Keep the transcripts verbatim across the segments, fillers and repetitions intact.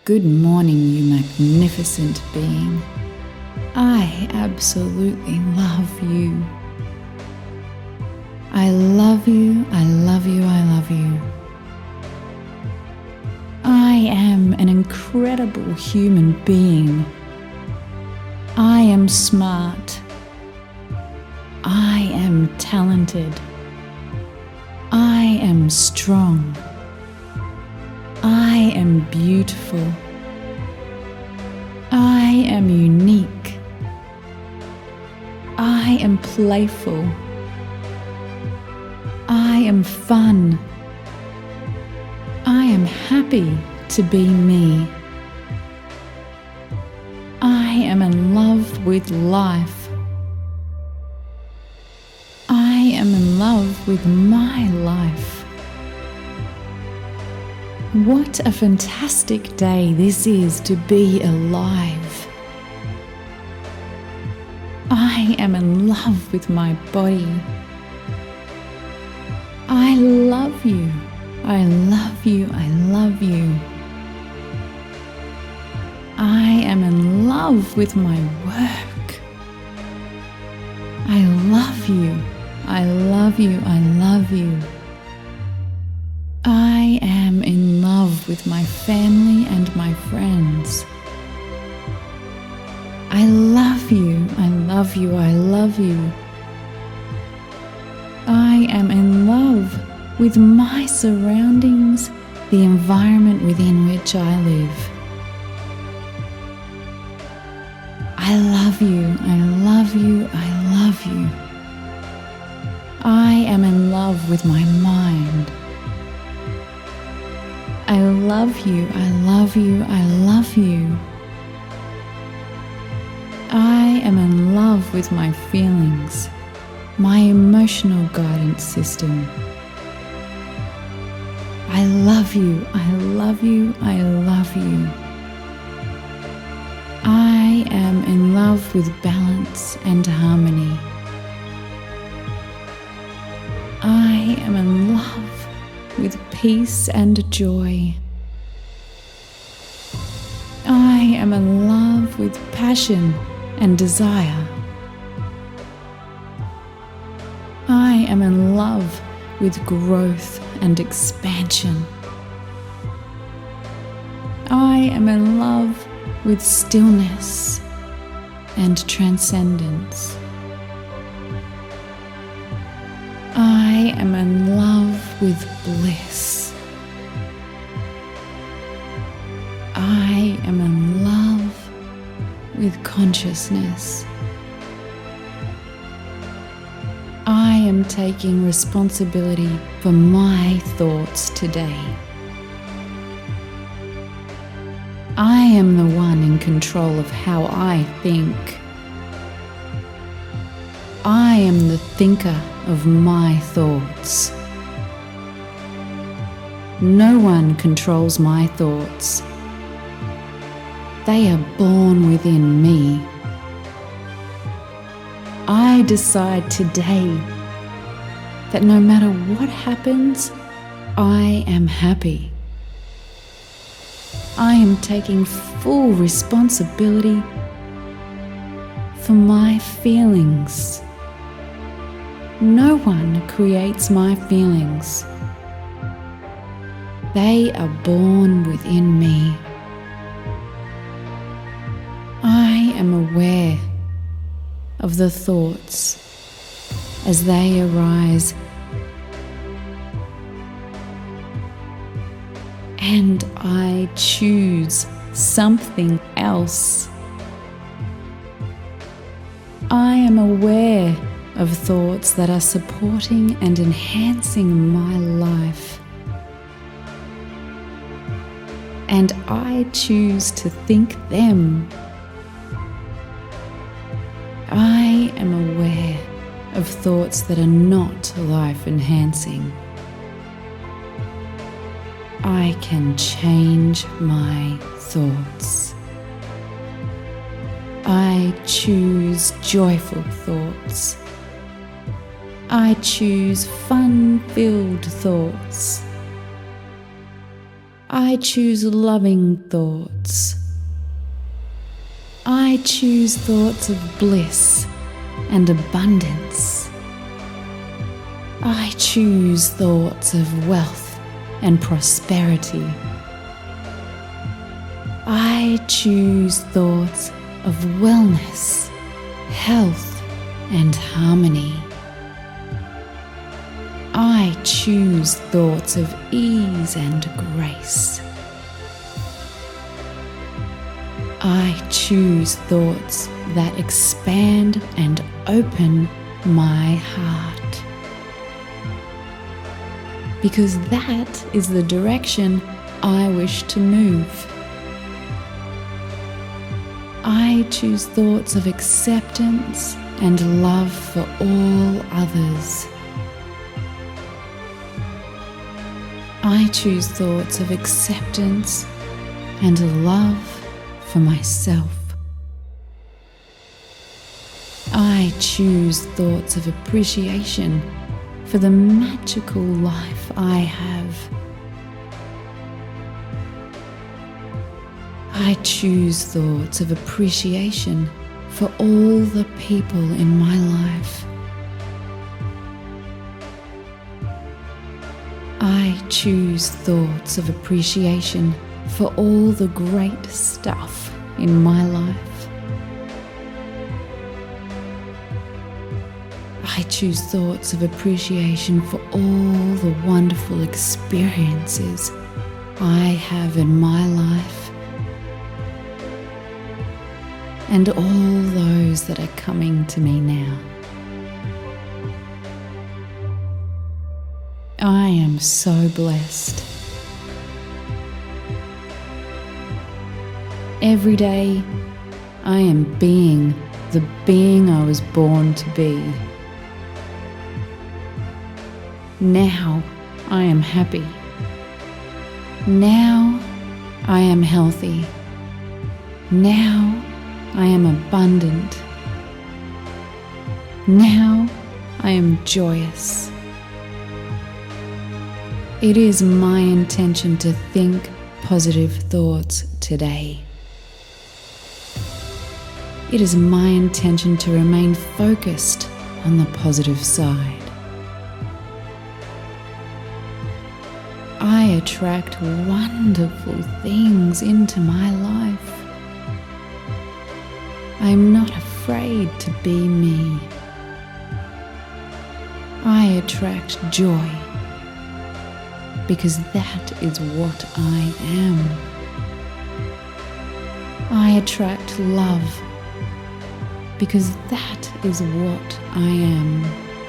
Good morning, you magnificent being. I absolutely love you. I love you, I love you, I love you. I am an incredible human being. I am smart. I am talented. I am strong. I am beautiful. I am unique. I am playful. I am fun. I am happy to be me. I am in love with life. I am in love with my life. What a fantastic day this is to be alive. I am in love with my body. I love you. I love you. I love you. I am in love with my work. I love you. I love you. I love you. I am in love with my family and my friends. I love you, I love you, I love you. I am in love with my surroundings, the environment within which I live. I love you, I love you, I love you. I am in love with my mind. I love you, I love you, I love you. I am in love with my feelings, my emotional guidance system. I love you, I love you, I love you. I am in love with balance and harmony. I am in love with peace and joy. I am in love with passion and desire. I am in love with growth and expansion. I am in love with stillness and transcendence. I am in love with bliss. I am in love with consciousness. I am taking responsibility for my thoughts today. I am the one in control of how I think. I am the thinker of my thoughts. No one controls my thoughts. They are born within me. I decide today that no matter what happens, I am happy. I am taking full responsibility for my feelings. No one creates my feelings. They are born within me. I am aware of the thoughts as they arise, and I choose something else. I am aware of thoughts that are supporting and enhancing my life, and I choose to think them. I am aware of thoughts that are not life-enhancing. I can change my thoughts. I choose joyful thoughts. I choose fun-filled thoughts. I choose loving thoughts. I choose thoughts of bliss and abundance. I choose thoughts of wealth and prosperity. I choose thoughts of wellness, health, and harmony. I choose thoughts of ease and grace. I choose thoughts that expand and open my heart. Because that is the direction I wish to move. I choose thoughts of acceptance and love for all others. I choose thoughts of acceptance and love for myself. I choose thoughts of appreciation for the magical life I have. I choose thoughts of appreciation for all the people in my life. I choose thoughts of appreciation for all the great stuff in my life. I choose thoughts of appreciation for all the wonderful experiences I have in my life and all those that are coming to me now. I am so blessed. Every day, I am being the being I was born to be. Now, I am happy. Now, I am healthy. Now, I am abundant. Now, I am joyous. It is my intention to think positive thoughts today. It is my intention to remain focused on the positive side. I attract wonderful things into my life. I am not afraid to be me. I attract joy because that is what I am. I attract love because that is what I am.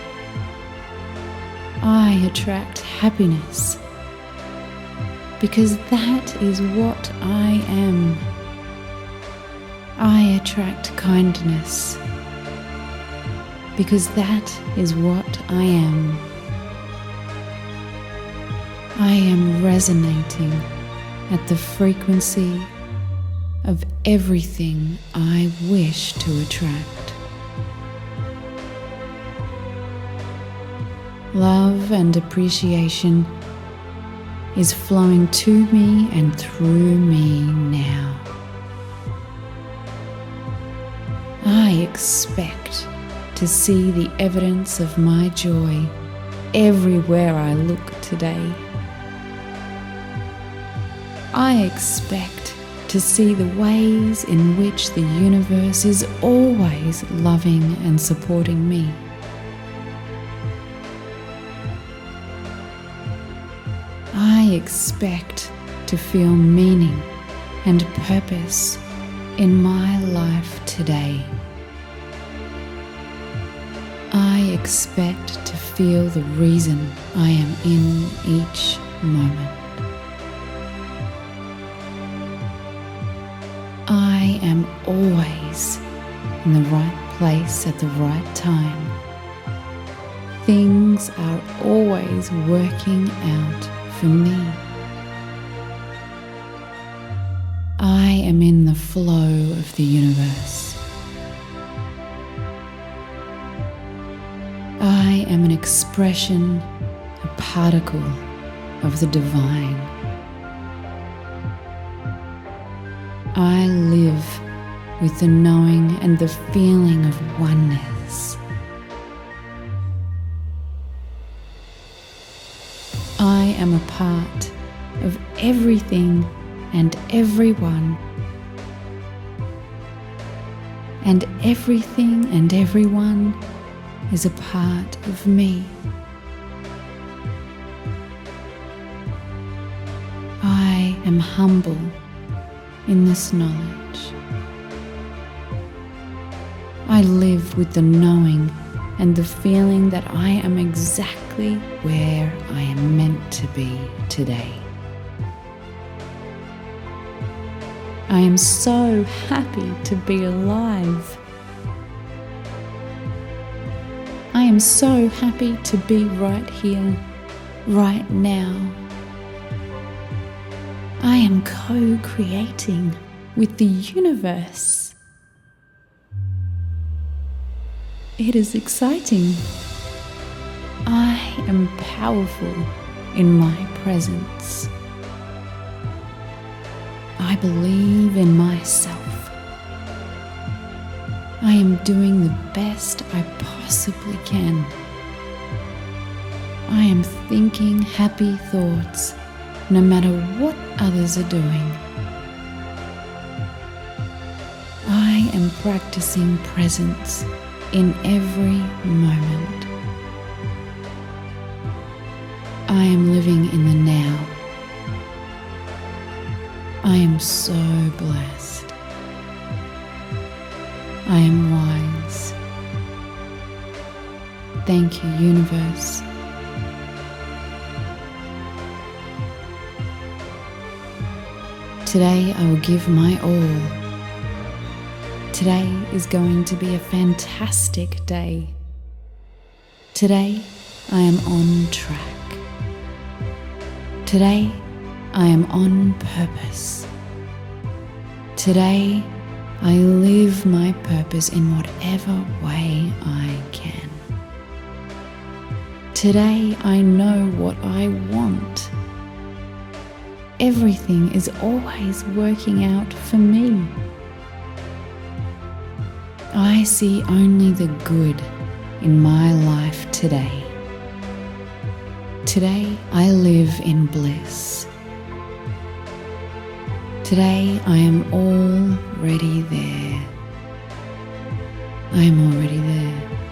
I attract happiness because that is what I am. I attract kindness because that is what I am. I am resonating at the frequency of everything I wish to attract. Love and appreciation is flowing to me and through me now. I expect to see the evidence of my joy everywhere I look today. I expect to see the ways in which the universe is always loving and supporting me. I expect to feel meaning and purpose in my life today. I expect to feel the reason I am in each moment. I am always in the right place at the right time. Things are always working out for me. I am in the flow of the universe. I am an expression, a particle of the divine. I live with the knowing and the feeling of oneness. I am a part of everything and everyone, and everything and everyone is a part of me. I am humble in this knowledge. I live with the knowing and the feeling that I am exactly where I am meant to be today. I am so happy to be alive. I am so happy to be right here, right now. I am co-creating with the universe. It is exciting. I am powerful in my presence. I believe in myself. I am doing the best I possibly can. I am thinking happy thoughts no matter what others are doing. I am practicing presence in every moment. I am living in the now. I am so blessed. I am wise. Thank you, universe. Today I will give my all. Today is going to be a fantastic day. Today I am on track. Today I am on purpose. Today I live my purpose in whatever way I can. Today I know what I want. Everything is always working out for me. I see only the good in my life today. Today I live in bliss. Today I am already there. I am already there.